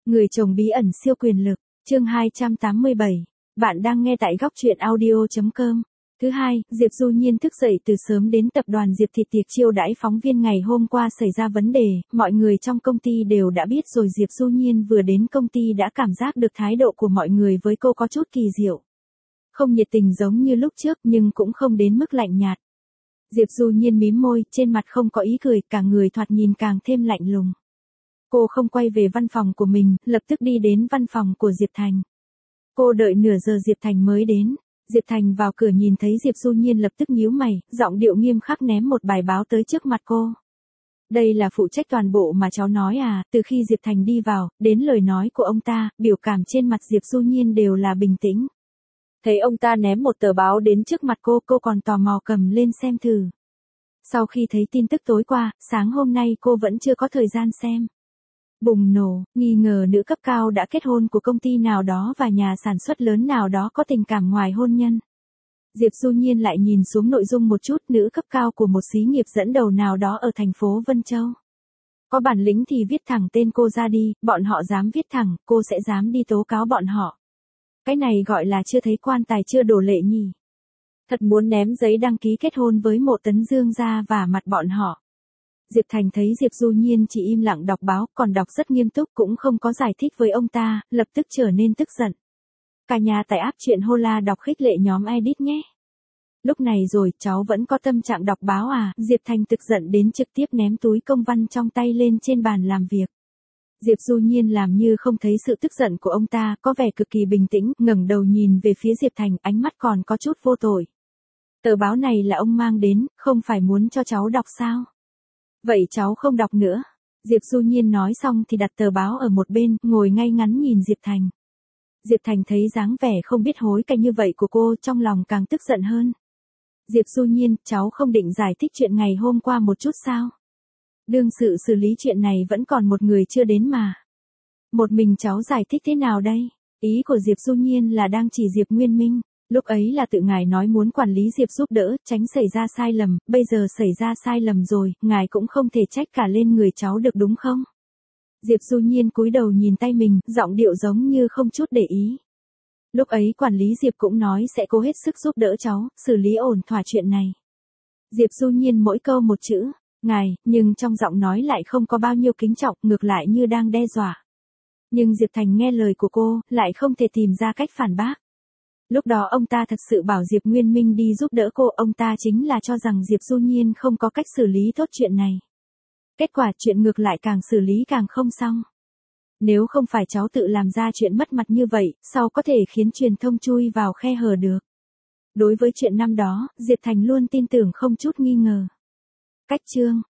Người chồng bí ẩn siêu quyền lực, chương 287. Bạn đang nghe tại góc truyện audio.com. Thứ hai, Diệp Du Nhiên thức dậy từ sớm đến tập đoàn Diệp Thị tiệc chiêu đãi phóng viên ngày hôm qua xảy ra vấn đề, mọi người trong công ty đều đã biết rồi. Diệp Du Nhiên vừa đến công ty đã cảm giác được thái độ của mọi người với cô có chút kỳ diệu. Không nhiệt tình giống như lúc trước nhưng cũng không đến mức lạnh nhạt. Diệp Du Nhiên mím môi, trên mặt không có ý cười, cả người thoạt nhìn càng thêm lạnh lùng. Cô không quay về văn phòng của mình, lập tức đi đến văn phòng của Diệp Thành. Cô đợi nửa giờ Diệp Thành mới đến. Diệp Thành vào cửa nhìn thấy Diệp Du Nhiên lập tức nhíu mày, giọng điệu nghiêm khắc ném một bài báo tới trước mặt cô. Đây là phụ trách toàn bộ mà cháu nói à? Từ khi Diệp Thành đi vào, đến lời nói của ông ta, biểu cảm trên mặt Diệp Du Nhiên đều là bình tĩnh. Thấy ông ta ném một tờ báo đến trước mặt cô còn tò mò cầm lên xem thử. Sau khi thấy tin tức tối qua, sáng hôm nay cô vẫn chưa có thời gian xem. Bùng nổ, nghi ngờ nữ cấp cao đã kết hôn của công ty nào đó và nhà sản xuất lớn nào đó có tình cảm ngoài hôn nhân. Diệp Du Nhiên lại nhìn xuống nội dung một chút, nữ cấp cao của một xí nghiệp dẫn đầu nào đó ở thành phố Vân Châu. Có bản lĩnh thì viết thẳng tên cô ra đi, bọn họ dám viết thẳng, cô sẽ dám đi tố cáo bọn họ. Cái này gọi là chưa thấy quan tài chưa đổ lệ nhỉ. Thật muốn ném giấy đăng ký kết hôn với Mộ Tấn Dương ra và mặt bọn họ. Diệp Thành thấy Diệp Du Nhiên chỉ im lặng đọc báo, còn đọc rất nghiêm túc cũng không có giải thích với ông ta, lập tức trở nên tức giận. Cả nhà tại app chuyện Hola đọc khích lệ nhóm edit nhé. Lúc này rồi, cháu vẫn có tâm trạng đọc báo à? Diệp Thành tức giận đến trực tiếp ném túi công văn trong tay lên trên bàn làm việc. Diệp Du Nhiên làm như không thấy sự tức giận của ông ta, có vẻ cực kỳ bình tĩnh, ngẩng đầu nhìn về phía Diệp Thành, ánh mắt còn có chút vô tội. Tờ báo này là ông mang đến, không phải muốn cho cháu đọc sao? Vậy cháu không đọc nữa. Diệp Du Nhiên nói xong thì đặt tờ báo ở một bên, ngồi ngay ngắn nhìn Diệp Thành. Diệp Thành thấy dáng vẻ không biết hối cải như vậy của cô, trong lòng càng tức giận hơn. Diệp Du Nhiên, cháu không định giải thích chuyện ngày hôm qua một chút sao? Đương sự xử lý chuyện này vẫn còn một người chưa đến mà. Một mình cháu giải thích thế nào đây? Ý của Diệp Du Nhiên là đang chỉ Diệp Nguyên Minh. Lúc ấy là tự ngài nói muốn quản lý Diệp giúp đỡ, tránh xảy ra sai lầm, bây giờ xảy ra sai lầm rồi, ngài cũng không thể trách cả lên người cháu được đúng không? Diệp Du Nhiên cúi đầu nhìn tay mình, giọng điệu giống như không chút để ý. Lúc ấy quản lý Diệp cũng nói sẽ cố hết sức giúp đỡ cháu, xử lý ổn thỏa chuyện này. Diệp Du Nhiên mỗi câu một chữ, ngài, nhưng trong giọng nói lại không có bao nhiêu kính trọng, ngược lại như đang đe dọa. Nhưng Diệp Thành nghe lời của cô, lại không thể tìm ra cách phản bác. Lúc đó ông ta thật sự bảo Diệp Nguyên Minh đi giúp đỡ cô, ông ta chính là cho rằng Diệp Du Nhiên không có cách xử lý tốt chuyện này. Kết quả chuyện ngược lại càng xử lý càng không xong. Nếu không phải cháu tự làm ra chuyện mất mặt như vậy, sao có thể khiến truyền thông chui vào khe hở được? Đối với chuyện năm đó, Diệp Thành luôn tin tưởng không chút nghi ngờ. Cách chương